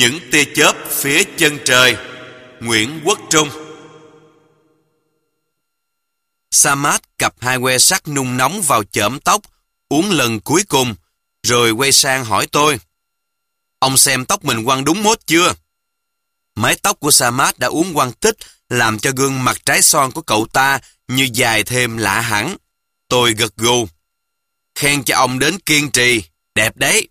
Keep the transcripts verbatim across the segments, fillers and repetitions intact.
Những tia chớp phía chân trời. Nguyễn Quốc Trung. Sa-mát cặp hai que sắt nung nóng vào chởm tóc, uống lần cuối cùng, rồi quay sang hỏi tôi: "Ông xem tóc mình quăn đúng mốt chưa?" Mái tóc của Sa-mát đã uốn quăn tích, làm cho gương mặt trái son của cậu ta như dài thêm lạ hẳn. Tôi gật gù: "Khen cho ông đến kiên trì, đẹp đấy."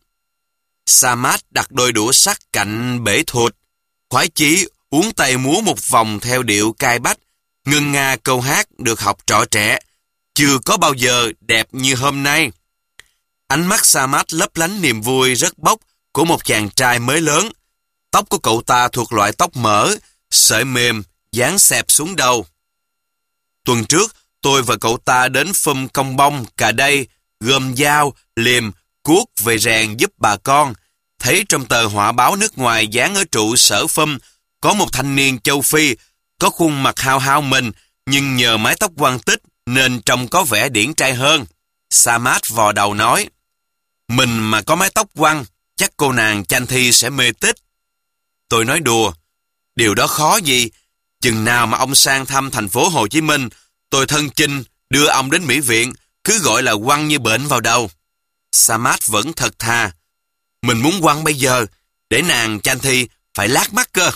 Sa-mát đặt đôi đũa sắt cạnh bể thụt, khoái chí uốn tay múa một vòng theo điệu cai bách, ngân nga câu hát được học trọ trẻ: "Chưa có bao giờ đẹp như hôm nay." Ánh mắt Sa-mát lấp lánh niềm vui rất bốc của một chàng trai mới lớn. Tóc của cậu ta thuộc loại tóc mỡ, sợi mềm, dán xẹp xuống đầu. Tuần trước, tôi và cậu ta đến phum Công Bông, Cà Đây, gom dao, liềm, cuốc về rèn giúp bà con. Thấy trong tờ họa báo nước ngoài dán ở trụ sở phum có một thanh niên châu Phi, có khuôn mặt hao hao mình, nhưng nhờ mái tóc quăn tích nên trông có vẻ điển trai hơn. Sa-mát vò đầu nói: "Mình mà có mái tóc quăn, chắc cô nàng Chanh Thi sẽ mê tích." Tôi nói đùa: "Điều đó khó gì, chừng nào mà ông sang thăm thành phố Hồ Chí Minh, tôi thân chinh đưa ông đến Mỹ viện, cứ gọi là quăn như bệnh vào đầu." Sa-mát vẫn thật thà: "Mình muốn quăn bây giờ, để nàng Chanh Thi phải lát mắt cơ."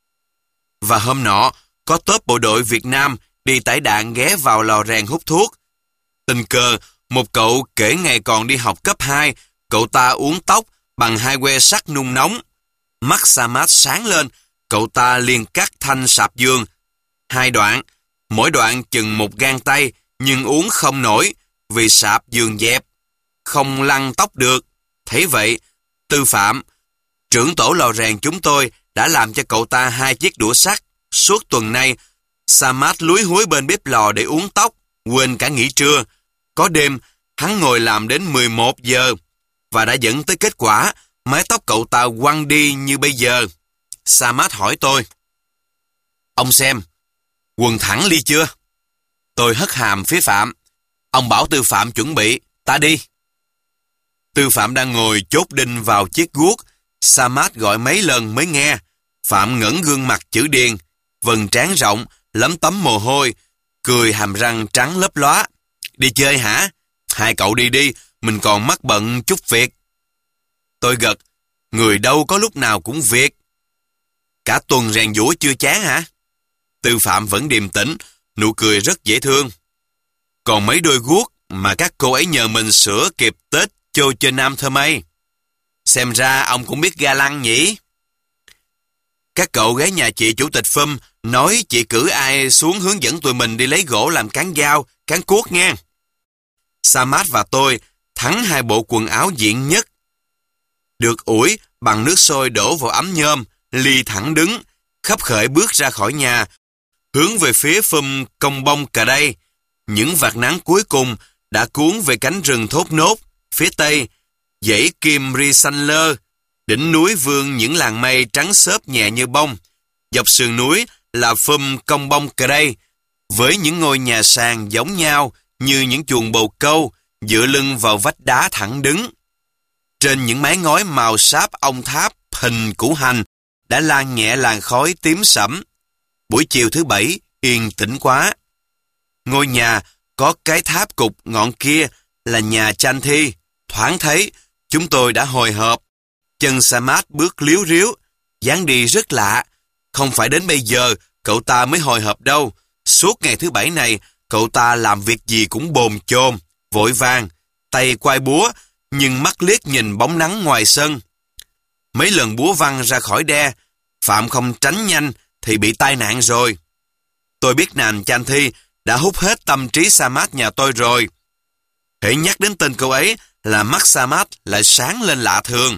Và hôm nọ, có tốp bộ đội Việt Nam đi tải đạn ghé vào lò rèn hút thuốc. Tình cờ, một cậu kể ngày còn đi học cấp hai, cậu ta uốn tóc bằng hai que sắt nung nóng. Mắt Sa-mát sáng lên, cậu ta liền cắt thanh sạp giường. Hai đoạn, mỗi đoạn chừng một gang tay, nhưng uốn không nổi, vì sạp giường dẹp, không lăn tóc được. Thấy vậy, Tư Phạm, trưởng tổ lò rèn chúng tôi, đã làm cho cậu ta hai chiếc đũa sắt. Suốt tuần nay, Sa-mát lúi húi bên bếp lò để uốn tóc, quên cả nghỉ trưa. Có đêm, hắn ngồi làm đến mười một giờ, và đã dẫn tới kết quả mái tóc cậu ta quăn đi như bây giờ. Sa-mát hỏi tôi: "Ông xem, quần thẳng ly chưa?" Tôi hất hàm phía Phạm: "Ông bảo Tư Phạm chuẩn bị, ta đi." Tư Phạm đang ngồi chốt đinh vào chiếc guốc. Sa-mát gọi mấy lần mới nghe. Phạm ngẩng gương mặt chữ điền, vầng trán rộng, lấm tấm mồ hôi, cười hàm răng trắng lấp lóa: "Đi chơi hả? Hai cậu đi đi, mình còn mắc bận chút việc." Tôi gật: "Người đâu có lúc nào cũng việc." "Cả tuần rèn giũa chưa chán hả?" Tư Phạm vẫn điềm tĩnh, nụ cười rất dễ thương: "Còn mấy đôi guốc mà các cô ấy nhờ mình sửa kịp Tết Chô Chơ Nam Thơ Mây. Xem ra ông cũng biết ga lăng nhỉ?" "Các cậu ghé nhà chị chủ tịch phum nói chị cử ai xuống hướng dẫn tụi mình đi lấy gỗ làm cán dao, cán cuốc nha." Sa-mát và tôi thắng hai bộ quần áo diện nhất. Được ủi bằng nước sôi đổ vào ấm nhôm, ly thẳng đứng, khấp khởi bước ra khỏi nhà, hướng về phía phum Công Bông, Cà Đây. Những vạt nắng cuối cùng đã cuốn về cánh rừng thốt nốt phía tây, dãy Kim Ri xanh lơ, đỉnh núi vương những làn mây trắng xốp nhẹ như bông. Dọc sườn núi là phum Công Bông, Cà Đây, với những ngôi nhà sàn giống nhau như những chuồng bồ câu, dựa lưng vào vách đá thẳng đứng. Trên những mái ngói màu sáp ong tháp hình củ hành đã lan nhẹ làn khói tím sẫm. Buổi chiều thứ bảy yên tĩnh quá. Ngôi nhà có cái tháp cục ngọn kia là nhà Chanh Thi. Thoáng thấy chúng tôi đã hồi hộp. Chân Sa-mát bước líu ríu, dáng đi rất lạ. Không phải đến bây giờ cậu ta mới hồi hộp đâu. Suốt ngày thứ bảy này, cậu ta làm việc gì cũng bồn chồn, vội vàng, tay quay búa, nhưng mắt liếc nhìn bóng nắng ngoài sân. Mấy lần búa văng ra khỏi đe, Phạm không tránh nhanh thì bị tai nạn rồi. Tôi biết nàng Chanh Thi đã hút hết tâm trí Sa-mát nhà tôi rồi. Hễ nhắc đến tên cô ấy là mắt Sa-mát lại sáng lên lạ thường.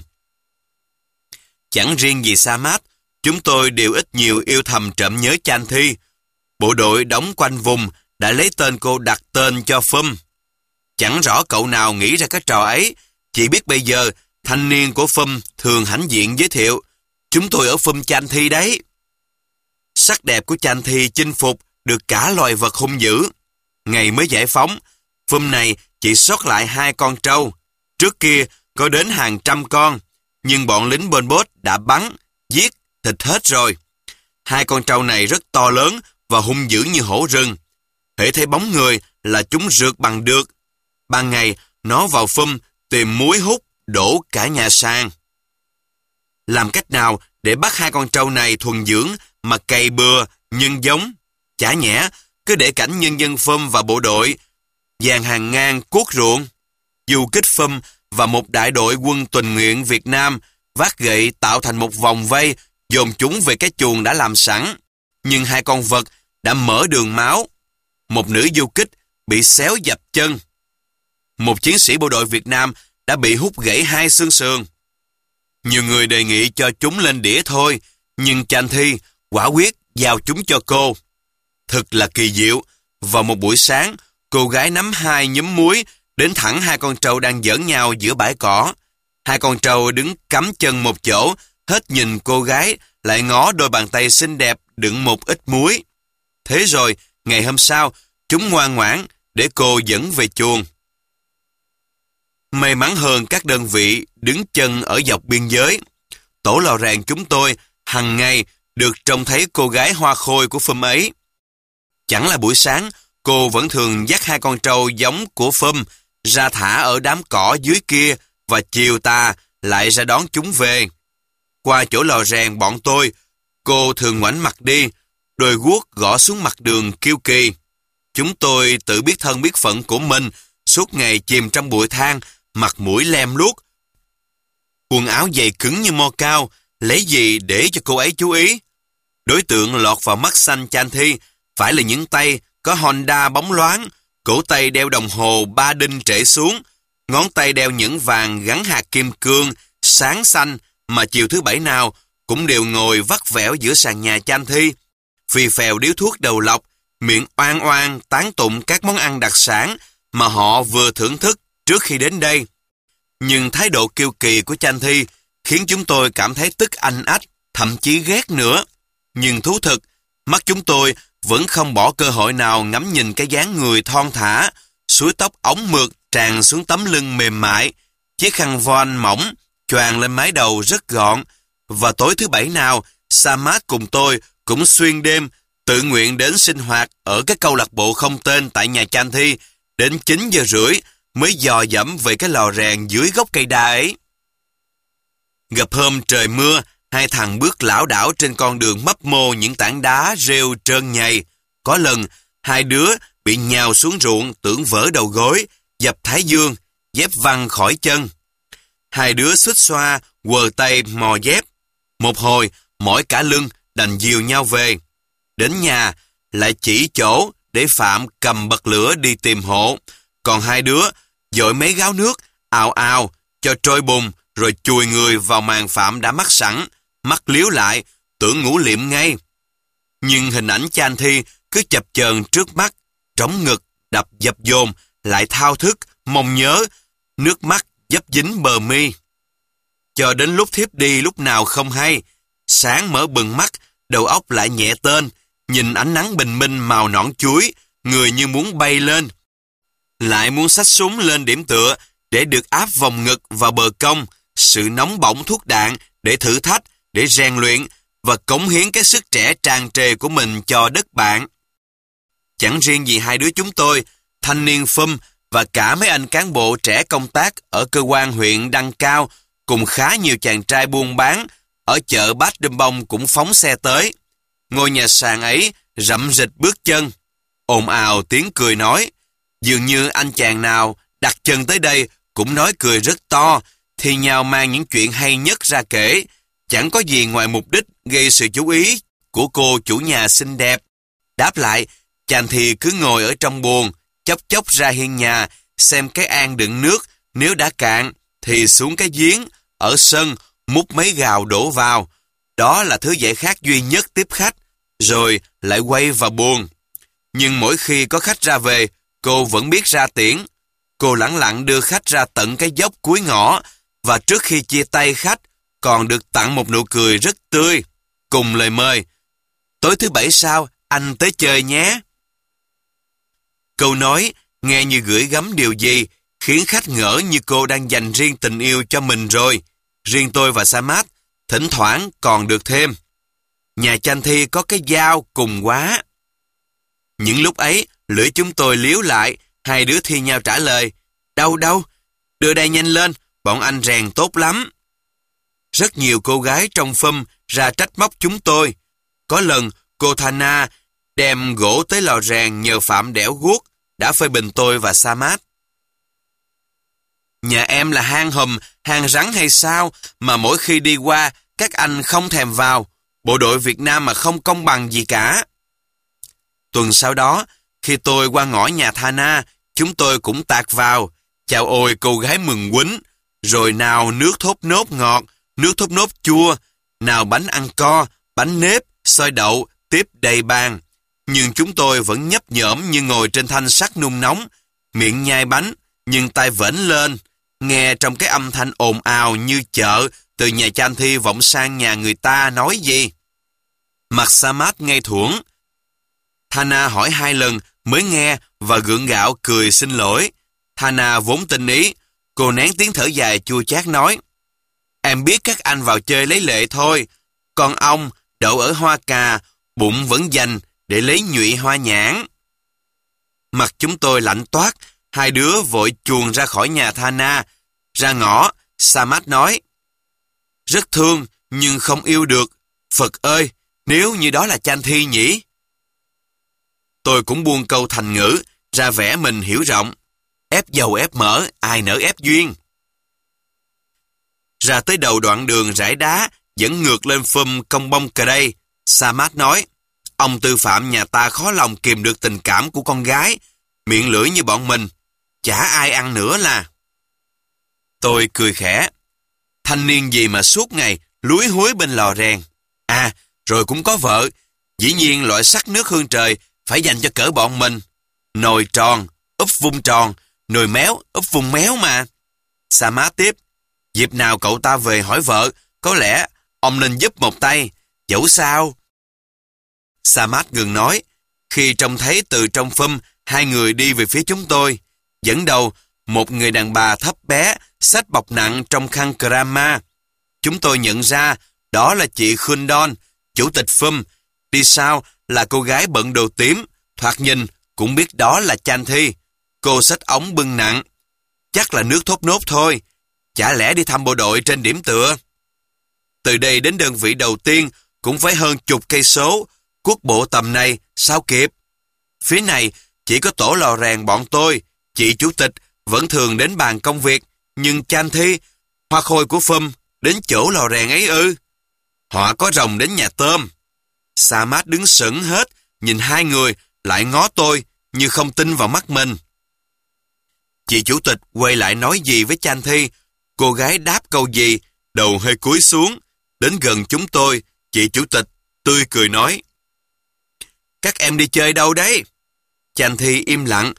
Chẳng riêng gì Sa-mát, chúng tôi đều ít nhiều yêu thầm trộm nhớ Chanh Thi. Bộ đội đóng quanh vùng đã lấy tên cô đặt tên cho phum. Chẳng rõ cậu nào nghĩ ra cái trò ấy, chỉ biết bây giờ thanh niên của phum thường hãnh diện giới thiệu: "Chúng tôi ở phum Chanh Thi đấy." Sắc đẹp của Chanh Thi chinh phục được cả loài vật hung dữ. Ngày mới giải phóng, phum này chỉ sót lại hai con trâu. Trước kia có đến hàng trăm con, nhưng bọn lính Pol Pot đã bắn, giết, thịt hết rồi. Hai con trâu này rất to lớn và hung dữ như hổ rừng. Hễ thấy bóng người là chúng rượt bằng được. Ban ngày, nó vào phum tìm muối hút, đổ cả nhà sang. Làm cách nào để bắt hai con trâu này thuần dưỡng mà cày bừa, nhân giống? Chả nhẽ, cứ để cảnh nhân dân phum và bộ đội dàn hàng ngang cuốc ruộng. Du kích phum và một đại đội quân tình nguyện Việt Nam vác gậy tạo thành một vòng vây dồn chúng về cái chuồng đã làm sẵn. Nhưng hai con vật đã mở đường máu. Một nữ du kích bị xéo dập chân. Một chiến sĩ bộ đội Việt Nam đã bị hút gãy hai xương sườn. Nhiều người đề nghị cho chúng lên đĩa thôi, nhưng Chanh Thi quả quyết giao chúng cho cô. Thật là kỳ diệu. Vào một buổi sáng, cô gái nắm hai nhúm muối đến thẳng hai con trâu đang giỡn nhau giữa bãi cỏ. Hai con trâu đứng cắm chân một chỗ, hết nhìn cô gái, lại ngó đôi bàn tay xinh đẹp đựng một ít muối. Thế rồi, ngày hôm sau, chúng ngoan ngoãn để cô dẫn về chuồng. May mắn hơn các đơn vị đứng chân ở dọc biên giới. Tổ lò rèn chúng tôi hằng ngày được trông thấy cô gái hoa khôi của phum ấy. Chẳng là buổi sáng, cô vẫn thường dắt hai con trâu giống của phum ra thả ở đám cỏ dưới kia và chiều tà lại ra đón chúng về. Qua chỗ lò rèn bọn tôi, cô thường ngoảnh mặt đi, đôi guốc gõ xuống mặt đường kiêu kỳ. Chúng tôi tự biết thân biết phận của mình, suốt ngày chìm trong bụi than, mặt mũi lem luốc. Quần áo dày cứng như mo cao, lấy gì để cho cô ấy chú ý? Đối tượng lọt vào mắt xanh Chanh Thi phải là những tay có Honda bóng loáng, cổ tay đeo đồng hồ ba đinh trễ xuống, ngón tay đeo nhẫn vàng gắn hạt kim cương, sáng xanh mà chiều thứ bảy nào cũng đều ngồi vắt vẻo giữa sàn nhà Chanh Thi, phì phèo điếu thuốc đầu lọc, miệng oan oan tán tụng các món ăn đặc sản mà họ vừa thưởng thức trước khi đến đây. Nhưng thái độ kiêu kỳ của Chanh Thi khiến chúng tôi cảm thấy tức anh ách, thậm chí ghét nữa. Nhưng thú thực, mắt chúng tôi vẫn không bỏ cơ hội nào ngắm nhìn cái dáng người thon thả, suối tóc ống mượt tràn xuống tấm lưng mềm mại, chiếc khăn voan mỏng choàng lên mái đầu rất gọn. Và tối thứ bảy nào, Samad cùng tôi cũng xuyên đêm tự nguyện đến sinh hoạt ở cái câu lạc bộ không tên tại nhà Chanh Thi, đến chín giờ rưỡi mới dò dẫm về cái lò rèn dưới gốc cây đa ấy. Gặp hôm trời mưa, hai thằng bước lảo đảo trên con đường mấp mô những tảng đá rêu trơn nhầy. Có lần, hai đứa bị nhào xuống ruộng tưởng vỡ đầu gối, dập thái dương, dép văng khỏi chân. Hai đứa xích xoa, quờ tay mò dép. Một hồi, mỏi cả lưng, đành dìu nhau về. Đến nhà, lại chỉ chỗ để Phạm cầm bật lửa đi tìm hộ. Còn hai đứa dội mấy gáo nước, ào ào, cho trôi bùn, rồi chùi người vào màn Phạm đã mắc sẵn, mắt liếu lại, tưởng ngủ liệm ngay. Nhưng hình ảnh Chanh Thi cứ chập chờn trước mắt, trống ngực, đập dập dồn, lại thao thức, mong nhớ, nước mắt dấp dính bờ mi. Cho đến lúc thiếp đi lúc nào không hay, sáng mở bừng mắt, đầu óc lại nhẹ tên, nhìn ánh nắng bình minh màu nõn chuối, người như muốn bay lên. Lại muốn xách súng lên điểm tựa để được áp vòng ngực vào bờ cong, sự nóng bỏng thuốc đạn để thử thách, để rèn luyện và cống hiến cái sức trẻ tràn trề của mình cho đất bạn. Chẳng riêng gì hai đứa chúng tôi, thanh niên phum và cả mấy anh cán bộ trẻ công tác ở cơ quan huyện Đăng Cao cùng khá nhiều chàng trai buôn bán ở chợ Bát Đâm Bông cũng phóng xe tới. Ngôi nhà sàn ấy rậm rịch bước chân, ồn ào tiếng cười nói. Dường như anh chàng nào đặt chân tới đây cũng nói cười rất to, thì nhào mang những chuyện hay nhất ra kể, chẳng có gì ngoài mục đích gây sự chú ý của cô chủ nhà xinh đẹp. Đáp lại, Chanh Thi cứ ngồi ở trong buồng, chốc chốc ra hiên nhà, xem cái an đựng nước, nếu đã cạn, thì xuống cái giếng, ở sân, múc mấy gào đổ vào. Đó là thứ giải khát duy nhất tiếp khách, rồi lại quay vào buồng. Nhưng mỗi khi có khách ra về, cô vẫn biết ra tiễn. Cô lẳng lặng đưa khách ra tận cái dốc cuối ngõ, và trước khi chia tay khách, còn được tặng một nụ cười rất tươi, cùng lời mời. Tối thứ bảy sao, anh tới chơi nhé. Câu nói, nghe như gửi gắm điều gì, khiến khách ngỡ như cô đang dành riêng tình yêu cho mình rồi. Riêng tôi và Samad, thỉnh thoảng còn được thêm. Nhà Chanh Thi có cái dao cùng quá. Những lúc ấy, lưỡi chúng tôi liếu lại, hai đứa thi nhau trả lời, đâu đâu, đưa đây nhanh lên, bọn anh rèn tốt lắm. Rất nhiều cô gái trong phum ra trách móc chúng tôi. Có lần, cô Thana đem gỗ tới lò rèn nhờ Phạm đẽo guốc, đã phê bình tôi và Samad. Nhà em là hang hùm, hang rắn hay sao mà mỗi khi đi qua, các anh không thèm vào. Bộ đội Việt Nam mà không công bằng gì cả. Tuần sau đó, khi tôi qua ngõ nhà Thana, chúng tôi cũng tạt vào. Chào ôi cô gái mừng quýnh. Rồi nào nước thốt nốt ngọt, nước thốt nốt chua, nào bánh ăn co, bánh nếp, xôi đậu, tiếp đầy bàn. Nhưng chúng tôi vẫn nhấp nhổm như ngồi trên thanh sắt nung nóng, miệng nhai bánh, nhưng tay vểnh lên, nghe trong cái âm thanh ồn ào như chợ từ nhà Chanh Thi vọng sang nhà người ta nói gì. Mặt Samad ngay thuẫn. Thana hỏi hai lần mới nghe và gượng gạo cười xin lỗi. Thana vốn tinh ý, cô nén tiếng thở dài chua chát nói, em biết các anh vào chơi lấy lệ thôi, còn ông đậu ở hoa cà, bụng vẫn dành để lấy nhụy hoa nhãn. Mặt chúng tôi lạnh toát, hai đứa vội chuồn ra khỏi nhà Thana. Ra ngõ, Samad nói, rất thương nhưng không yêu được. Phật ơi, nếu như đó là Chanh Thi nhỉ? Tôi cũng buông câu thành ngữ, ra vẻ mình hiểu rộng. Ép dầu ép mỡ, ai nỡ ép duyên. Ra tới đầu đoạn đường rải đá, dẫn ngược lên phum Công Bông Cà đây, Samad nói, ông Tư Phạm nhà ta khó lòng kìm được tình cảm của con gái, miệng lưỡi như bọn mình, chả ai ăn nữa là. Tôi cười khẽ, thanh niên gì mà suốt ngày lúi húi bên lò rèn. À, rồi cũng có vợ, dĩ nhiên loại sắc nước hương trời phải dành cho cỡ bọn mình. Nồi tròn, úp vung tròn, nồi méo, úp vung méo mà. Samad tiếp, dịp nào cậu ta về hỏi vợ, có lẽ ông nên giúp một tay, dẫu sao. Samad ngừng nói, khi trông thấy từ trong phum hai người đi về phía chúng tôi. Dẫn đầu, một người đàn bà thấp bé, xách bọc nặng trong khăn krama. Chúng tôi nhận ra, đó là chị Khundon, chủ tịch phum. Đi sau là cô gái bận đồ tím, thoạt nhìn cũng biết đó là Chanh Thi. Cô xách ống bưng nặng. Chắc là nước thốt nốt thôi. Chả lẽ đi thăm bộ đội trên điểm tựa. Từ đây đến đơn vị đầu tiên cũng phải hơn chục cây số. Quốc bộ tầm này sao kịp? Phía này chỉ có tổ lò rèn bọn tôi. Chị chủ tịch vẫn thường đến bàn công việc. Nhưng Chanh Thi, hoa khôi của phum, đến chỗ lò rèn ấy ư? Họ có rồng đến nhà tôm. Samad đứng sững hết, nhìn hai người, lại ngó tôi, như không tin vào mắt mình. Chị chủ tịch quay lại nói gì với Chanh Thi. Cô gái đáp câu gì, đầu hơi cúi xuống. Đến gần chúng tôi, chị chủ tịch tươi cười nói, các em đi chơi đâu đấy? Chanh Thi im lặng,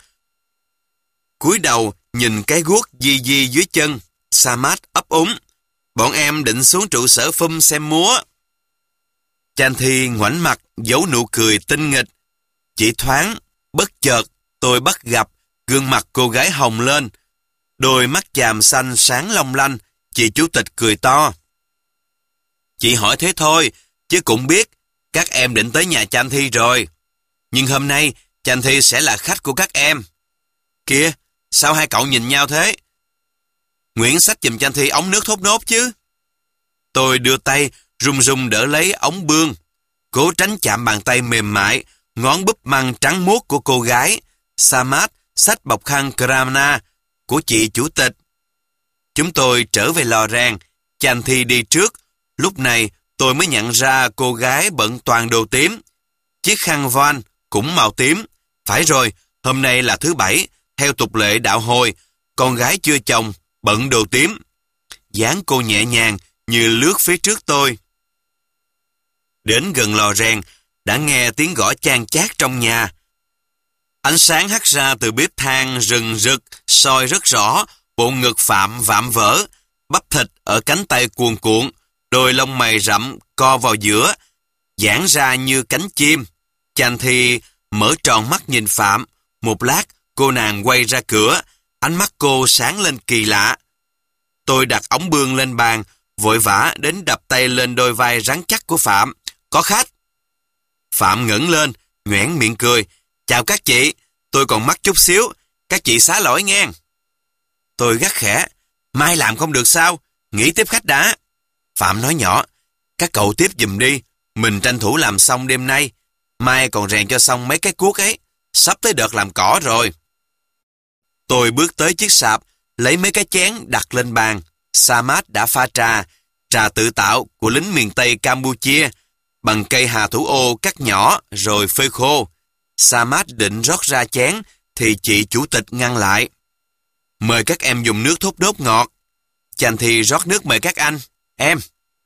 cúi đầu nhìn cái guốc di di dưới chân. Samad ấp úng, bọn em định xuống trụ sở phum xem múa. Chanh Thi ngoảnh mặt giấu nụ cười tinh nghịch. Chỉ thoáng, bất chợt, tôi bắt gặp gương mặt cô gái hồng lên. Đôi mắt chàm xanh sáng long lanh. Chị chủ tịch cười to. Chị hỏi thế thôi, chứ cũng biết các em định tới nhà Chanh Thi rồi. Nhưng hôm nay Chanh Thi sẽ là khách của các em. Kìa, sao hai cậu nhìn nhau thế? Nguyễn xách giùm Chanh Thi ống nước thốt nốt chứ. Tôi đưa tay run run đỡ lấy ống bương, cố tránh chạm bàn tay mềm mại, ngón búp măng trắng muốt của cô gái. Samad xách bọc khăn krama của chị chủ tịch. Chúng tôi trở về lò rèn. Chanh Thi đi trước. Lúc này tôi mới nhận ra cô gái bận toàn đồ tím. Chiếc khăn voan cũng màu tím. Phải rồi, hôm nay là thứ bảy, theo tục lệ đạo Hồi, con gái chưa chồng bận đồ tím. Dáng cô nhẹ nhàng như lướt phía trước tôi. Đến gần lò rèn, đã nghe tiếng gõ chan chát trong nhà. Ánh sáng hắt ra từ bếp than rừng rực, soi rất rõ, bộ ngực Phạm vạm vỡ, bắp thịt ở cánh tay cuồn cuộn, đôi lông mày rậm co vào giữa, giãn ra như cánh chim. Chanh Thi mở tròn mắt nhìn Phạm. Một lát, cô nàng quay ra cửa, ánh mắt cô sáng lên kỳ lạ. Tôi đặt ống bương lên bàn, vội vã đến đập tay lên đôi vai rắn chắc của Phạm. Có khách. Phạm ngẩng lên, nhoẻn miệng cười. Chào các chị, tôi còn mắc chút xíu, các chị xá lỗi nghe. Tôi gắt khẽ. Mai làm không được sao, nghỉ tiếp khách đã. Phạm nói nhỏ. Các cậu tiếp giùm đi, mình tranh thủ làm xong đêm nay. Mai còn rèn cho xong mấy cái cuốc ấy, sắp tới đợt làm cỏ rồi. Tôi bước tới chiếc sạp, lấy mấy cái chén đặt lên bàn. Samad đã pha trà, trà tự tạo của lính miền Tây Campuchia, bằng cây hà thủ ô cắt nhỏ rồi phơi khô. Samad định rót ra chén, thì chị chủ tịch ngăn lại. Mời các em dùng nước thốt nốt ngọt. Chàng thì rót nước mời các anh. Em.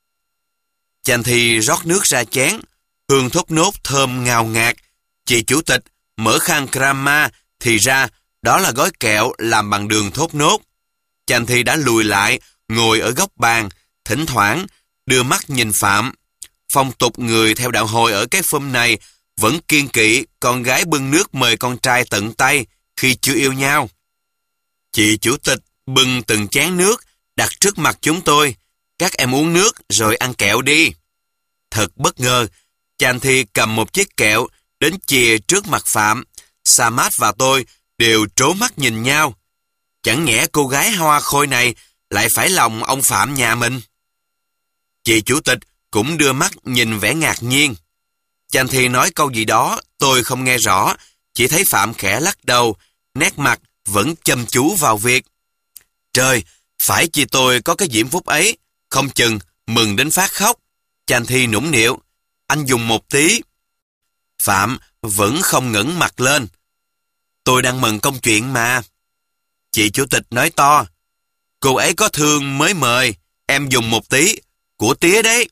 Chàng thì rót nước ra chén, hương thốt nốt thơm ngào ngạt. Chị chủ tịch mở khăn Krama, thì ra đó là gói kẹo làm bằng đường thốt nốt. Chàng thì đã lùi lại, ngồi ở góc bàn, thỉnh thoảng đưa mắt nhìn Phạm. Phong tục người theo đạo Hồi ở cái phum này vẫn kiêng kỵ con gái bưng nước mời con trai tận tay khi chưa yêu nhau. Chị chủ tịch bưng từng chén nước đặt trước mặt chúng tôi. Các em uống nước rồi ăn kẹo đi. Thật bất ngờ, chàng thì cầm một chiếc kẹo đến chìa trước mặt Phạm. Samad và tôi đều trố mắt nhìn nhau. Chẳng nhẽ cô gái hoa khôi này lại phải lòng ông Phạm nhà mình. Chị chủ tịch cũng đưa mắt nhìn vẻ ngạc nhiên. Chàng thì nói câu gì đó tôi không nghe rõ, chỉ thấy Phạm khẽ lắc đầu, nét mặt vẫn chăm chú vào việc. Trời, phải chi tôi có cái diễm phúc ấy, không chừng mừng đến phát khóc. Chàng thì nũng nịu, anh dùng một tí. Phạm vẫn không ngẩng mặt lên. Tôi đang mừng công chuyện mà. Chị chủ tịch nói to, cô ấy có thương mới mời, em dùng một tí, của tía đấy.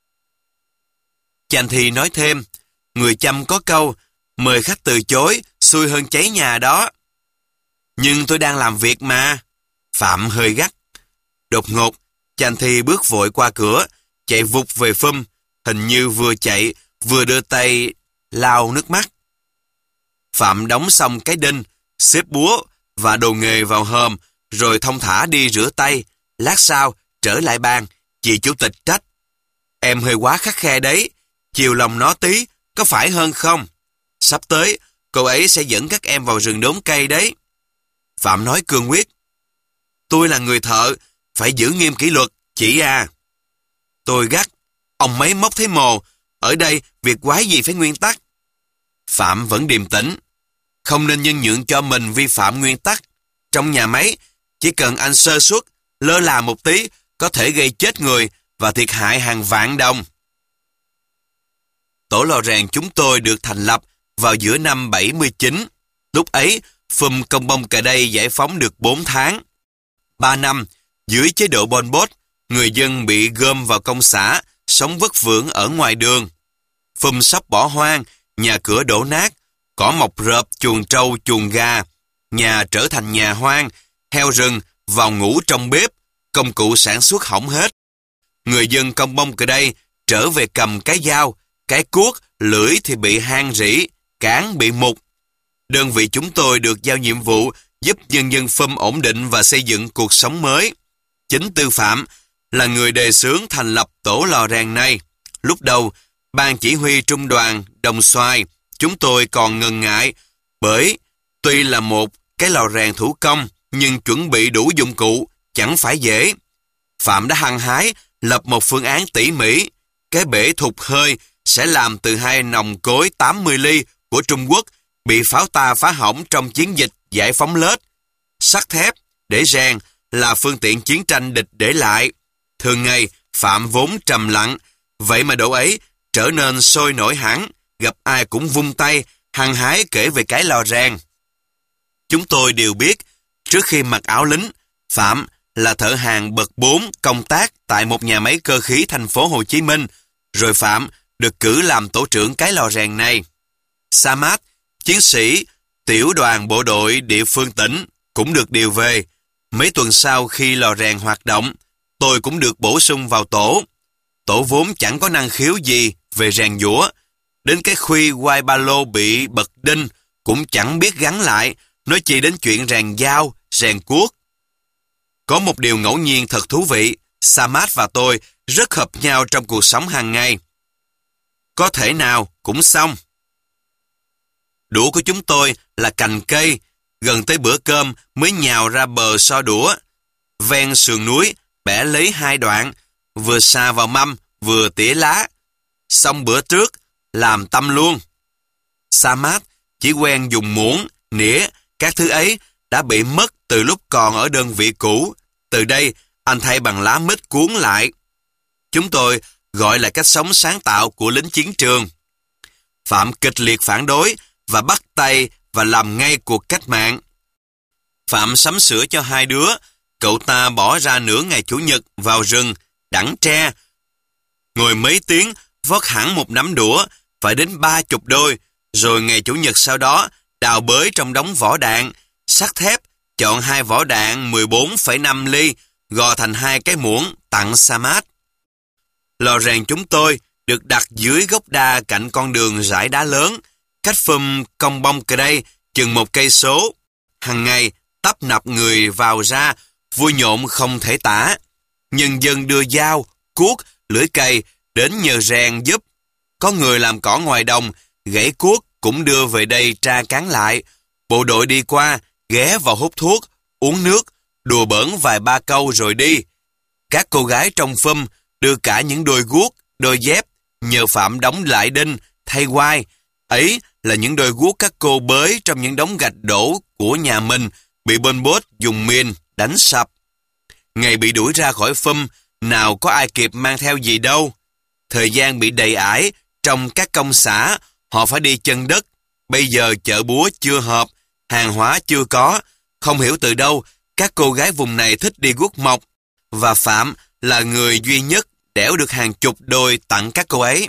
Chàng thì nói thêm, người chăm có câu, mời khách từ chối, xui hơn cháy nhà đó. Nhưng tôi đang làm việc mà. Phạm hơi gắt. Đột ngột, chàng thì bước vội qua cửa, chạy vụt về phum, hình như vừa chạy, vừa đưa tay lau nước mắt. Phạm đóng xong cái đinh, xếp búa và đồ nghề vào hòm, rồi thong thả đi rửa tay. Lát sau, trở lại bàn, chị chủ tịch trách. Em hơi quá khắt khe đấy, chiều lòng nó tí, có phải hơn không? Sắp tới, cô ấy sẽ dẫn các em vào rừng đốn cây đấy. Phạm nói cương quyết. Tôi là người thợ, phải giữ nghiêm kỷ luật, chị à. Tôi gắt. Ông mấy móc thấy mồ, ở đây việc quái gì phải nguyên tắc. Phạm vẫn điềm tĩnh. Không nên nhân nhượng cho mình vi phạm nguyên tắc. Trong nhà máy, chỉ cần anh sơ suất, lơ là một tí, có thể gây chết người và thiệt hại hàng vạn đồng. Tổ lò rèn chúng tôi được thành lập vào giữa năm bảy mươi chín. Lúc ấy, phum Công Bông Cà Đây giải phóng được bốn tháng. Ba năm, dưới chế độ Pol Pot, người dân bị gom vào công xã, sống vất vưởng ở ngoài đường. Phum sắp bỏ hoang, nhà cửa đổ nát, cỏ mọc rợp, chuồng trâu, chuồng gà. Nhà trở thành nhà hoang, heo rừng vào ngủ trong bếp, công cụ sản xuất hỏng hết. Người dân Công Bông Cà Đây trở về cầm cái dao, cái cuốc, lưỡi thì bị hang rỉ, cán bị mục. Đơn vị chúng tôi được giao nhiệm vụ giúp nhân dân phum ổn định và xây dựng cuộc sống mới. Chính Tư Phạm là người đề xướng thành lập tổ lò rèn này. Lúc đầu, ban chỉ huy trung đoàn Đồng Xoài, chúng tôi còn ngần ngại, bởi tuy là một cái lò rèn thủ công, nhưng chuẩn bị đủ dụng cụ chẳng phải dễ. Phạm đã hăng hái lập một phương án tỉ mỉ. Cái bể thụt hơi sẽ làm từ hai nòng cối tám mươi ly của Trung Quốc bị pháo ta phá hỏng trong chiến dịch giải phóng lết. Sắt thép để rèn là phương tiện chiến tranh địch để lại. Thường ngày, Phạm vốn trầm lặng, vậy mà độ ấy trở nên sôi nổi hẳn, gặp ai cũng vung tay, hăng hái kể về cái lò rèn. Chúng tôi đều biết, trước khi mặc áo lính, Phạm là thợ hàn bậc bốn công tác tại một nhà máy cơ khí thành phố Hồ Chí Minh, rồi Phạm được cử làm tổ trưởng cái lò rèn này. Samad, chiến sĩ tiểu đoàn bộ đội địa phương tỉnh, cũng được điều về. Mấy tuần sau khi lò rèn hoạt động, tôi cũng được bổ sung vào tổ. Tổ vốn chẳng có năng khiếu gì về rèn giũa. Đến cái khuy quai ba lô bị bật đinh cũng chẳng biết gắn lại, nói chi đến chuyện rèn dao, rèn cuốc. Có một điều ngẫu nhiên thật thú vị. Samat và tôi rất hợp nhau trong cuộc sống hàng ngày. Có thể nào cũng xong. Đũa của chúng tôi là cành cây, gần tới bữa cơm mới nhào ra bờ so đũa. Ven sườn núi bẻ lấy hai đoạn, vừa xà vào mâm, vừa tỉa lá. Xong bữa trước, làm tâm luôn. Samat chỉ quen dùng muỗng, nĩa, các thứ ấy đã bị mất từ lúc còn ở đơn vị cũ. Từ đây, anh thay bằng lá mít cuốn lại. Chúng tôi gọi là cách sống sáng tạo của lính chiến trường. Phạm kịch liệt phản đối và bắt tay và làm ngay cuộc cách mạng. Phạm sắm sửa cho hai đứa. Cậu ta bỏ ra nửa ngày Chủ nhật vào rừng, đẵng tre. Ngồi mấy tiếng, vót hẳn một nắm đũa, phải đến ba chục đôi. Rồi ngày Chủ nhật sau đó, đào bới trong đống vỏ đạn, sắt thép, chọn hai vỏ đạn mười bốn phẩy năm ly, gò thành hai cái muỗng, tặng Samat. Lò rèn chúng tôi được đặt dưới gốc đa cạnh con đường rải đá lớn, cách phum Công Bông Cray chừng một cây số. Hằng ngày tấp nập người vào ra, vui nhộn không thể tả. Nhân dân đưa dao, cuốc, lưỡi cày đến nhờ rèn giúp. Có người làm cỏ ngoài đồng, gãy cuốc cũng đưa về đây tra cán lại. Bộ đội đi qua, ghé vào hút thuốc, uống nước, đùa bỡn vài ba câu rồi đi. Các cô gái trong phum đưa cả những đôi guốc, đôi dép, nhờ Phạm đóng lại đinh, thay quai. Ấy là những đôi guốc các cô bới trong những đống gạch đổ của nhà mình, bị Pol Pot dùng mìn đánh sập. Ngày bị đuổi ra khỏi phum, nào có ai kịp mang theo gì đâu. Thời gian bị đầy ải, trong các công xã, họ phải đi chân đất. Bây giờ chợ búa chưa hợp, hàng hóa chưa có. Không hiểu từ đâu, các cô gái vùng này thích đi guốc mộc. Và Phạm là người duy nhất đẽo được hàng chục đôi tặng các cô ấy.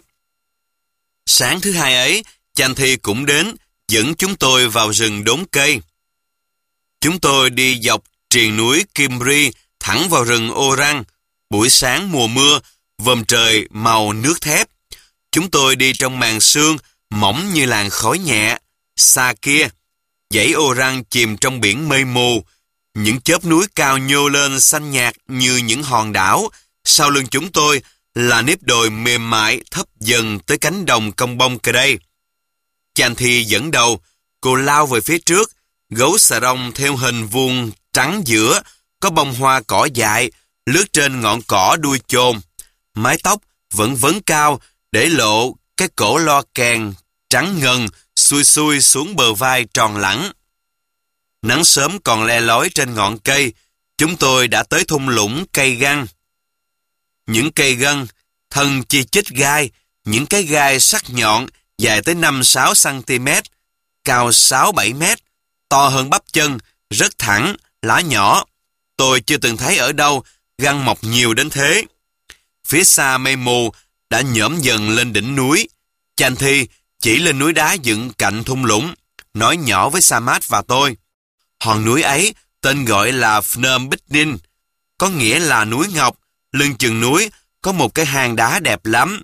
Sáng thứ hai ấy, Chanh Thi cũng đến, dẫn chúng tôi vào rừng đốn cây. Chúng tôi đi dọc triền núi Kim Ri, thẳng vào rừng Ô Răng. Buổi sáng mùa mưa, vòm trời màu nước thép. Chúng tôi đi trong màn sương, mỏng như làn khói nhẹ. Xa kia, dãy Ô Răng chìm trong biển mây mù. Những chớp núi cao nhô lên xanh nhạt như những hòn đảo. Sau lưng chúng tôi là nếp đồi mềm mại thấp dần tới cánh đồng Công Bông Cray. Chanh Thi dẫn đầu, cô lao về phía trước. Gấu xà rông theo hình vuông trắng giữa, có bông hoa cỏ dại, lướt trên ngọn cỏ đuôi chồn. Mái tóc vẫn vấn cao, để lộ cái cổ lo kèn trắng ngần, xuôi xuôi xuống bờ vai tròn lẳng. Nắng sớm còn le lói trên ngọn cây, chúng tôi đã tới thung lũng cây găng. Những cây găng, thân chi chít gai, những cái gai sắc nhọn, dài tới năm sáu xăng-ti-mét, cao sáu bảy mét, to hơn bắp chân, rất thẳng, lá nhỏ. Tôi chưa từng thấy ở đâu găng mọc nhiều đến thế. Phía xa mây mù đã nhổm dần lên đỉnh núi. Chanh Thi chỉ lên núi đá dựng cạnh thung lũng, nói nhỏ với Samat và tôi. Hòn núi ấy tên gọi là Phnom Bikning, có nghĩa là núi ngọc. Lưng chừng núi có một cái hang đá đẹp lắm.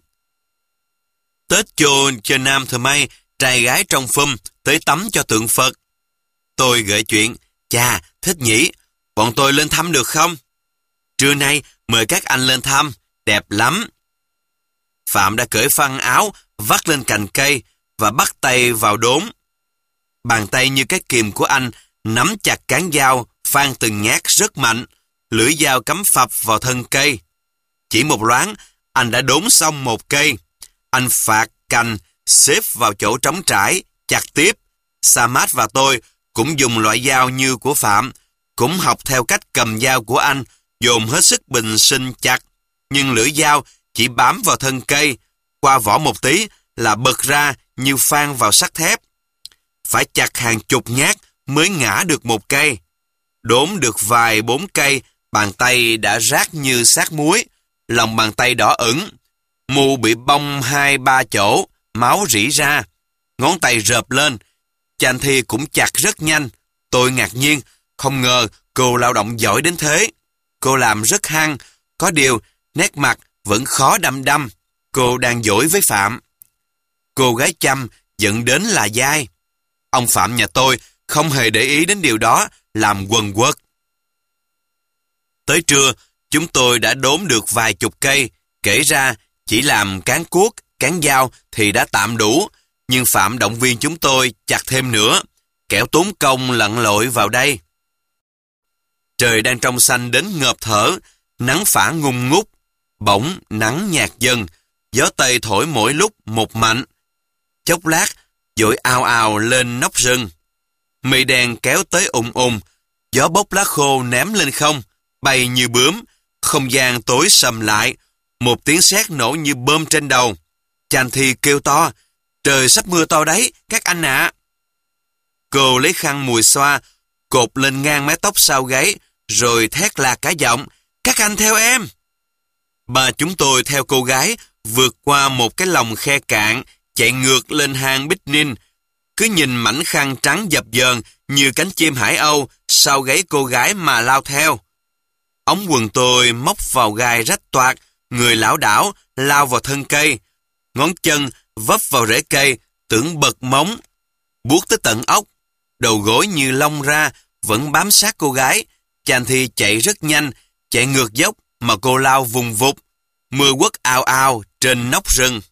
Tết chô cho nam thờ Mây, trai gái trong phum tới tắm cho tượng Phật. Tôi gợi chuyện, chà, thích nhỉ, bọn tôi lên thăm được không? Trưa nay mời các anh lên thăm, đẹp lắm. Phạm đã cởi phăng áo, vắt lên cành cây và bắt tay vào đốn. Bàn tay như cái kìm của anh nắm chặt cán dao, phang từng nhát rất mạnh, lưỡi dao cắm phập vào thân cây. Chỉ một loáng, anh đã đốn xong một cây. Anh phạt cành, xếp vào chỗ trống trải, chặt tiếp. Samat và tôi cũng dùng loại dao như của Phạm, cũng học theo cách cầm dao của anh, dồn hết sức bình sinh chặt. Nhưng lưỡi dao chỉ bám vào thân cây, qua vỏ một tí là bật ra như phan vào sắt thép. Phải chặt hàng chục nhát mới ngã được một cây. Đốn được vài bốn cây, bàn tay đã rát như xác muối, lòng bàn tay đỏ ửng, mu bị bong hai ba chỗ, máu rỉ ra, ngón tay rợp lên. Chanh Thi cũng chặt rất nhanh. Tôi ngạc nhiên, không ngờ cô lao động giỏi đến thế. Cô làm rất hăng, có điều nét mặt vẫn khó đăm đăm. Cô đang dỗi với Phạm. Cô gái Chăm dẫn đến là dai. Ông Phạm nhà tôi không hề để ý đến điều đó, làm quần quật. Tới trưa, chúng tôi đã đốn được vài chục cây, kể ra chỉ làm cán cuốc, cán dao thì đã tạm đủ, nhưng Phạm động viên chúng tôi chặt thêm nữa, kẻo tốn công lặn lội vào đây. Trời đang trong xanh đến ngợp thở, nắng phả ngung ngút, bỗng nắng nhạt dần, gió tây thổi mỗi lúc một mạnh. Chốc lát, dội ào ào lên nóc rừng. Mây đen kéo tới ùng ùng, gió bốc lá khô ném lên không, bay như bướm, không gian tối sầm lại, một tiếng sét nổ như bom trên đầu. Chàng Thi kêu to, trời sắp mưa to đấy, các anh ạ. À. Cô lấy khăn mùi xoa, cột lên ngang mái tóc sau gáy, rồi thét là cả giọng, các anh theo em. Ba chúng tôi theo cô gái, vượt qua một cái lòng khe cạn, chạy ngược lên hang Bích Ninh, cứ nhìn mảnh khăn trắng dập dờn như cánh chim hải âu sau gáy cô gái mà lao theo. Ống quần tôi móc vào gai rách toạc, người lảo đảo lao vào thân cây, ngón chân vấp vào rễ cây, tưởng bật móng, buốt tới tận ốc, đầu gối như lông ra, vẫn bám sát cô gái. Chàng Thi chạy rất nhanh, chạy ngược dốc mà cô lao vùng vụt, mưa quất ào ào trên nóc rừng.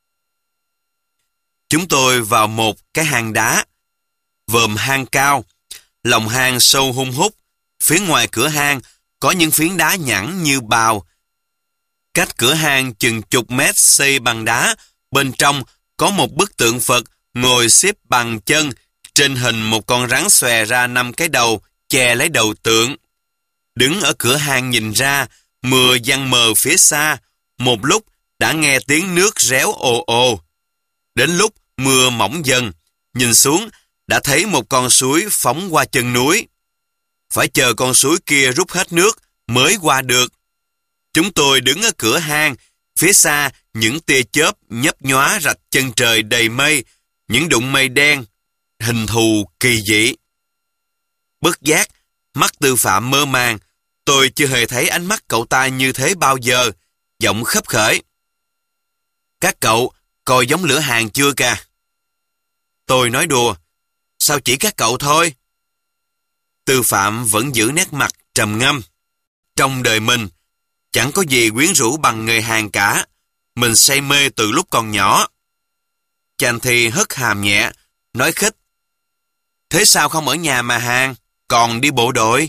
Chúng tôi vào một cái hang đá, vòm hang cao, lòng hang sâu hun hút, phía ngoài cửa hang có những phiến đá nhẵn như bào. Cách cửa hang chừng chục mét xây bằng đá, bên trong có một bức tượng Phật ngồi xếp bằng chân, trên hình một con rắn xòe ra năm cái đầu, che lấy đầu tượng. Đứng ở cửa hang nhìn ra, mưa giăng mờ phía xa, một lúc đã nghe tiếng nước réo ồ ồ. Đến lúc mưa mỏng dần, nhìn xuống đã thấy một con suối phóng qua chân núi. Phải chờ con suối kia rút hết nước mới qua được. Chúng tôi đứng ở cửa hang, phía xa những tia chớp nhấp nhóa rạch chân trời đầy mây, những đụng mây đen, hình thù kỳ dị. Bất giác, mắt Tư Phạm mơ màng, tôi chưa hề thấy ánh mắt cậu ta như thế bao giờ, giọng khấp khởi. Các cậu coi giống lửa hàng chưa kìa? Tôi nói đùa, sao chỉ các cậu thôi? Tư Phạm vẫn giữ nét mặt trầm ngâm. Trong đời mình, chẳng có gì quyến rũ bằng người Hàn cả. Mình say mê từ lúc còn nhỏ. Chàng Thi hất hàm nhẹ, nói khích. Thế sao không ở nhà mà Hàn, còn đi bộ đội?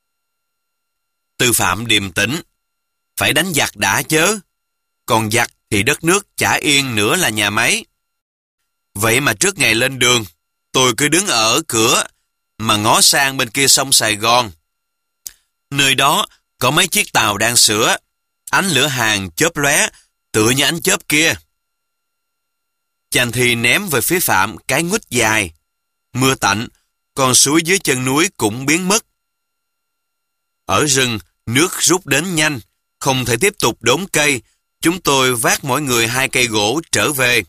Tư Phạm điềm tĩnh. Phải đánh giặc đã chớ. Còn giặc thì đất nước chả yên nữa là nhà máy. Vậy mà trước ngày lên đường, tôi cứ đứng ở cửa, mà ngó sang bên kia sông Sài Gòn. Nơi đó có mấy chiếc tàu đang sửa, ánh lửa Hàn chớp lóe, tựa như ánh chớp kia. Chàng Thi ném về phía Phạm cái ngút dài. Mưa tạnh, con suối dưới chân núi cũng biến mất. Ở rừng, nước rút đến nhanh, không thể tiếp tục đốn cây. Chúng tôi vác mỗi người hai cây gỗ trở về.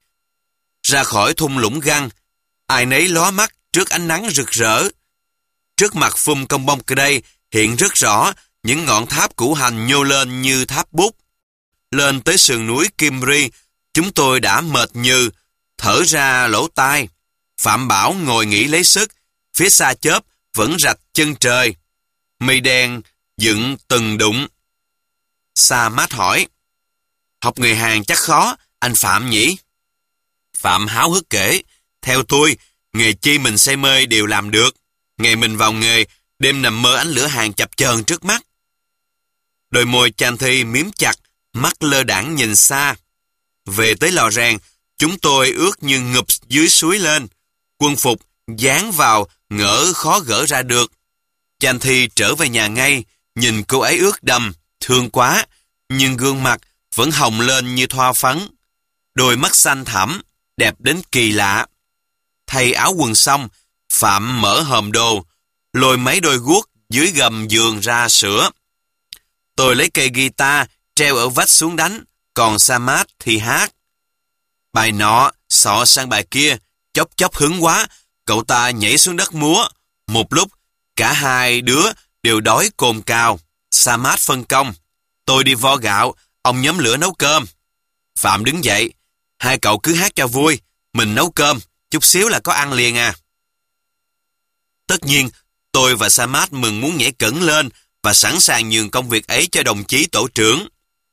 Ra khỏi thung lũng găng, ai nấy lóa mắt trước ánh nắng rực rỡ. Trước mặt Phum Công Bông đây hiện rất rõ những ngọn tháp củ hành nhô lên như tháp bút. Lên tới sườn núi Kim Ri, chúng tôi đã mệt nhừ, thở ra lỗ tai. Phạm Bảo ngồi nghỉ lấy sức, phía xa chớp vẫn rạch chân trời. Mây đen dựng từng đụng. Sa Mát hỏi, học người Hàn chắc khó, anh Phạm nhỉ? Phạm háo hức kể, theo tôi, nghề chi mình say mê đều làm được. Ngày mình vào nghề, đêm nằm mơ ánh lửa Hàn chập chờn trước mắt. Đôi môi Chàng Thi miếm chặt, mắt lơ đãng nhìn xa. Về tới lò rèn, chúng tôi ướt như ngụp dưới suối lên. Quân phục dán vào, ngỡ khó gỡ ra được. Chàng Thi trở về nhà ngay, nhìn cô ấy ướt đầm, thương quá, nhưng gương mặt vẫn hồng lên như thoa phấn. Đôi mắt xanh thẳm, đẹp đến kỳ lạ. Thay áo quần xong, Phạm mở hòm đồ, lôi mấy đôi guốc dưới gầm giường ra sửa. Tôi lấy cây guitar treo ở vách xuống đánh, còn Sa Mát thì hát. Bài nọ xọ sang bài kia, chốc chốc hứng quá, cậu ta nhảy xuống đất múa. Một lúc, cả hai đứa đều đói cồn cào. Sa Mát phân công, tôi đi vo gạo, ông nhóm lửa nấu cơm. Phạm đứng dậy, hai cậu cứ hát cho vui, mình nấu cơm, chút xíu là có ăn liền à. Tất nhiên, tôi và Sa Mát mừng muốn nhảy cẫng lên, và sẵn sàng nhường công việc ấy cho đồng chí tổ trưởng.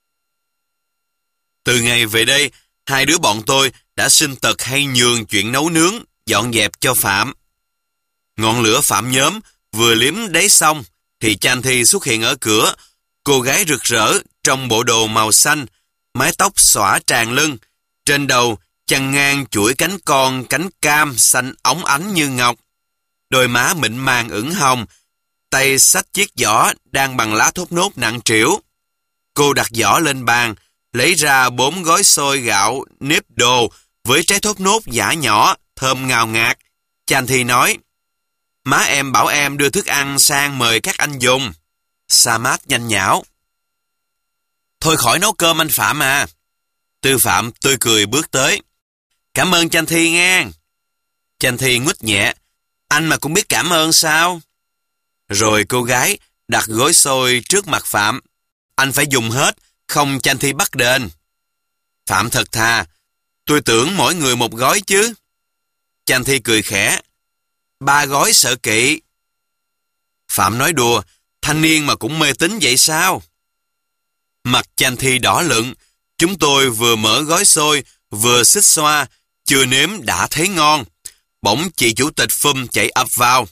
Từ ngày về đây, hai đứa bọn tôi đã sinh tật hay nhường chuyện nấu nướng, dọn dẹp cho Phạm. Ngọn lửa Phạm nhóm vừa liếm đáy xong, thì Chan Thi xuất hiện ở cửa. Cô gái rực rỡ trong bộ đồ màu xanh, mái tóc xõa tràn lưng, trên đầu chăn ngang chuỗi cánh con cánh cam xanh óng ánh như ngọc. Đôi má mịn màng ửng hồng, tay xách chiếc giỏ đang bằng lá thốt nốt nặng trĩu. Cô đặt giỏ lên bàn, lấy ra bốn gói xôi gạo nếp đồ với trái thốt nốt giã nhỏ, thơm ngào ngạt. Chan Thi nói, má em bảo em đưa thức ăn sang mời các anh dùng. Samad nhanh nhảu, thôi khỏi nấu cơm anh Phạm à. Tư Phạm tươi cười bước tới, cảm ơn Chan Thi nghe. Chan Thi nguýt nhẹ, anh mà cũng biết cảm ơn sao? Rồi cô gái đặt gói xôi trước mặt Phạm. Anh phải dùng hết, không Chan Thi bắt đền. Phạm thật thà, tôi tưởng mỗi người một gói chứ. Chan Thi cười khẽ, ba gói sợ kỵ. Phạm nói đùa, thanh niên mà cũng mê tín vậy sao? Mặt Chan Thi đỏ lựng, chúng tôi vừa mở gói xôi, vừa xích xoa, chưa nếm đã thấy ngon. Bỗng chị chủ tịch Phum chạy ập vào.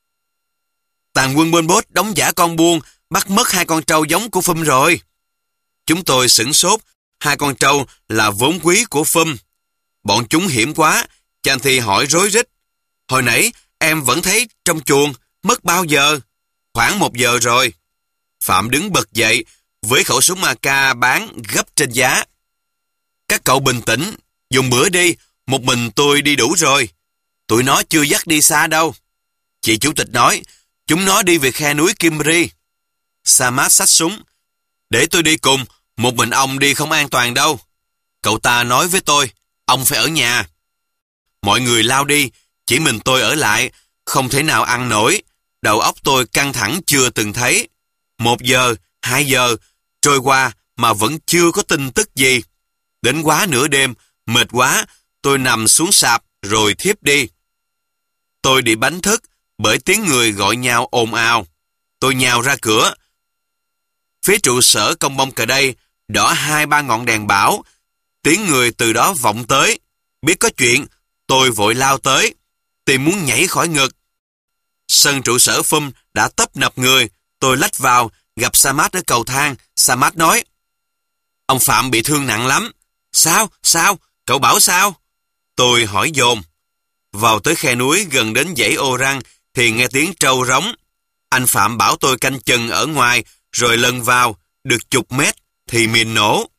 Tàn quân Pol Pot đóng giả con buôn, bắt mất hai con trâu giống của Phum rồi. Chúng tôi sửng sốt, hai con trâu là vốn quý của Phum. Bọn chúng hiểm quá, Chan Thi hỏi rối rít. Hồi nãy em vẫn thấy trong chuồng, mất bao giờ? Khoảng một giờ rồi. Phạm đứng bật dậy, với khẩu súng a ca bán gấp trên giá. Các cậu bình tĩnh, dùng bữa đi, một mình tôi đi đủ rồi. Tụi nó chưa dắt đi xa đâu. Chị chủ tịch nói, chúng nó đi về khe núi Kim Ri. Samad xách súng. Để tôi đi cùng, một mình ông đi không an toàn đâu. Cậu ta nói với tôi, ông phải ở nhà. Mọi người lao đi, chỉ mình tôi ở lại, không thể nào ăn nổi. Đầu óc tôi căng thẳng chưa từng thấy. Một giờ, hai giờ, trôi qua mà vẫn chưa có tin tức gì. Đến quá nửa đêm, mệt quá, tôi nằm xuống sạp rồi thiếp đi. Tôi bị đánh thức bởi tiếng người gọi nhau ồn ào. Tôi nhào ra cửa. Phía trụ sở công bông cờ đây đỏ hai ba ngọn đèn bão. Tiếng người từ đó vọng tới. Biết có chuyện, tôi vội lao tới. Tìm muốn nhảy khỏi ngực. Sân trụ sở Phum đã tấp nập người. Tôi lách vào, gặp Samad ở cầu thang. Samad nói, ông Phạm bị thương nặng lắm. Sao? Sao? Cậu bảo sao? Tôi hỏi dồn. Vào tới khe núi gần đến dãy ô răng thì nghe tiếng trâu rống. Anh Phạm bảo tôi canh chừng ở ngoài, rồi lần vào, được chục mét thì mìn nổ.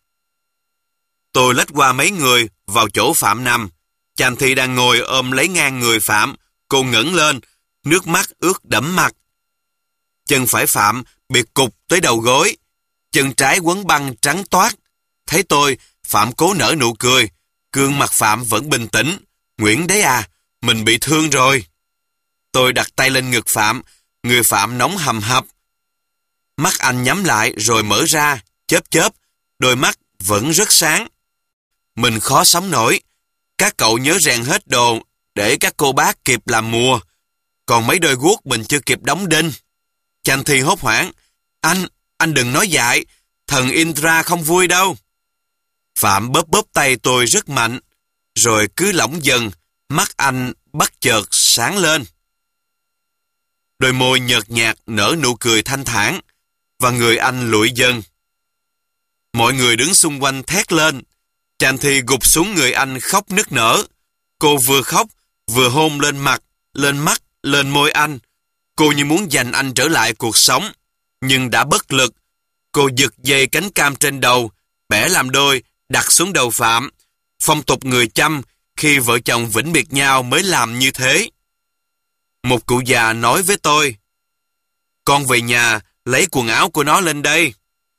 Tôi lách qua mấy người vào chỗ Phạm nằm. Chan Thi đang ngồi ôm lấy ngang người Phạm. Cô ngẩng lên, nước mắt ướt đẫm mặt. Chân phải Phạm bị cụt tới đầu gối, chân trái quấn băng trắng toát. Thấy tôi, Phạm cố nở nụ cười. Gương mặt Phạm vẫn bình tĩnh. Nguyễn đấy à, mình bị thương rồi. Tôi đặt tay lên ngực Phạm, người Phạm nóng hầm hập. Mắt anh nhắm lại rồi mở ra, chớp chớp, đôi mắt vẫn rất sáng. Mình khó sống nổi. Các cậu nhớ rèn hết đồ để các cô bác kịp làm mùa. Còn mấy đôi guốc mình chưa kịp đóng đinh. Chan Thi hốt hoảng. Anh, anh đừng nói dại. Thần Indra không vui đâu. Phạm bóp bóp tay tôi rất mạnh. Rồi cứ lỏng dần. Mắt anh bắt chợt sáng lên. Đôi môi nhợt nhạt nở nụ cười thanh thản. Và người anh lụi dần. Mọi người đứng xung quanh thét lên. Chan Thi gục xuống người anh khóc nức nở. Cô vừa khóc, vừa hôn lên mặt, lên mắt, lên môi anh. Cô như muốn giành anh trở lại cuộc sống. Nhưng đã bất lực. Cô giật dây cánh cam trên đầu, bẻ làm đôi, đặt xuống đầu Phạm. Phong tục người Chăm, khi vợ chồng vĩnh biệt nhau mới làm như thế. Một cụ già nói với tôi, con về nhà, lấy quần áo của nó lên đây.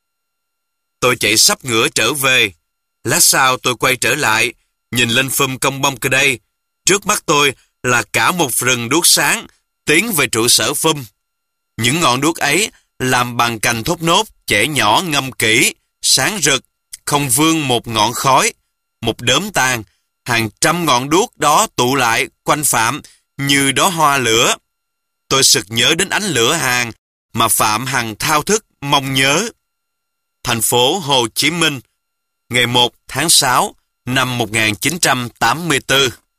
Tôi chạy sắp ngửa trở về. Lát sau tôi quay trở lại, nhìn lên Phum công bông cơ đây. Trước mắt tôi là cả một rừng đuốc sáng, tiến về trụ sở Phum. Những ngọn đuốc ấy làm bằng cành thốt nốt, chẻ nhỏ ngâm kỹ, sáng rực, không vương một ngọn khói, một đốm tàn. Hàng trăm ngọn đuốc đó tụ lại quanh Phạm như đóa hoa lửa. Tôi sực nhớ đến ánh lửa hàng mà Phạm hằng thao thức mong nhớ. Thành phố Hồ Chí Minh, ngày một tháng sáu năm một nghìn chín trăm tám mươi tư.